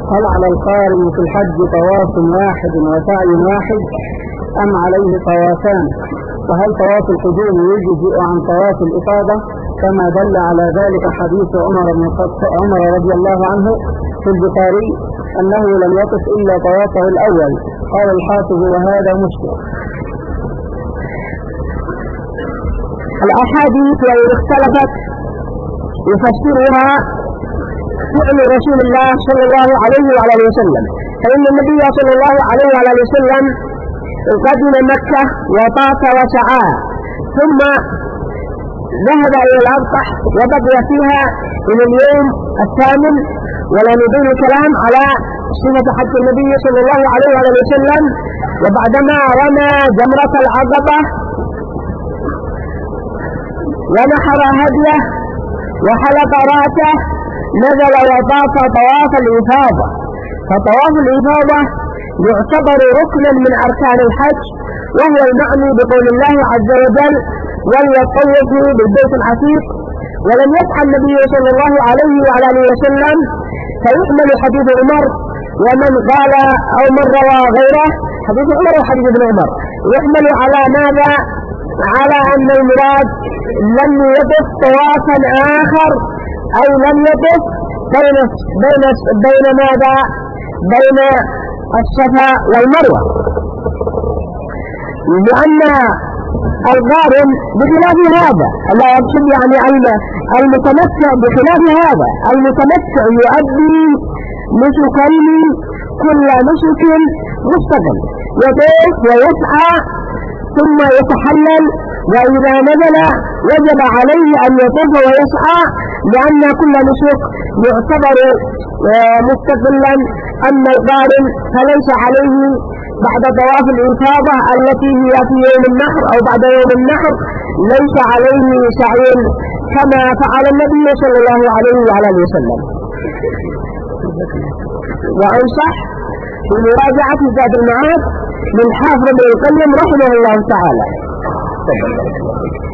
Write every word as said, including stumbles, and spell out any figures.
هل على القارن في الحج طواف واحد وسعي واحد أم عليه طوافان؟ وهل طواف القدوم يجزئ عن طواف الإفاضة كما دل على ذلك حديث عمر بن الخطاب عمر رضي الله عنه في البخاري أنه لم يقف إلا طوافه الأول؟ قال الحافظ وهذا مشكل. الأحاديث وإن اختلفت يفسرها فعل رسول الله صلى الله عليه وعلى اله وسلم، فإن النبي صلى الله عليه وعلى اله وسلم قدم مكة وطاف وسعى ثم ذهب إلى الأبطح وبقي فيها إلى اليوم الثامن، ولا نطيل الكلام على صفة حج النبي صلى الله عليه وعلى اله وسلم. وبعدما رمى جمرة العقبة ونحر هديه وحلق رأسه نزل وطاف طواف الإفاضة. فطواف الإفاضة يعتبر ركنا من أركان الحج، وهو المعني بقول الله عز وجل وليطوفوا بالبيت العتيق. ولم يفعل النبي صلى الله عليه وعلى اله وسلم، فيحمل حديث عمر ومن قال أو من روى غيره حديث عمر وحديث ابن عمر يحمل على ماذا؟ على أن المراد لم يطف طوافا آخر، أو لم يطف بين بين بين ماذا؟ بين الصفا والمروة، لأن القارن بخلاف هذا لا يقصد يعني المتمتع بخلاف هذا. المتمتع يؤدي نسكين كل نسك مستقل، يطوف ويسعى ثم يتحلل، وإذا نزل وجب عليه أن يطوف ويسعى لأن كل نسك يعتبر مستقلا. أما القارن فليس عليه بعد طواف الإفاضة التي هي في يوم النحر أو بعد يوم النحر ليس عليه سعي كما فعل النبي صلى الله عليه وعلى اله وسلم. وأنصح في مراجعة زاد المعاد من حافظ بن القيم رحمه الله تعالى.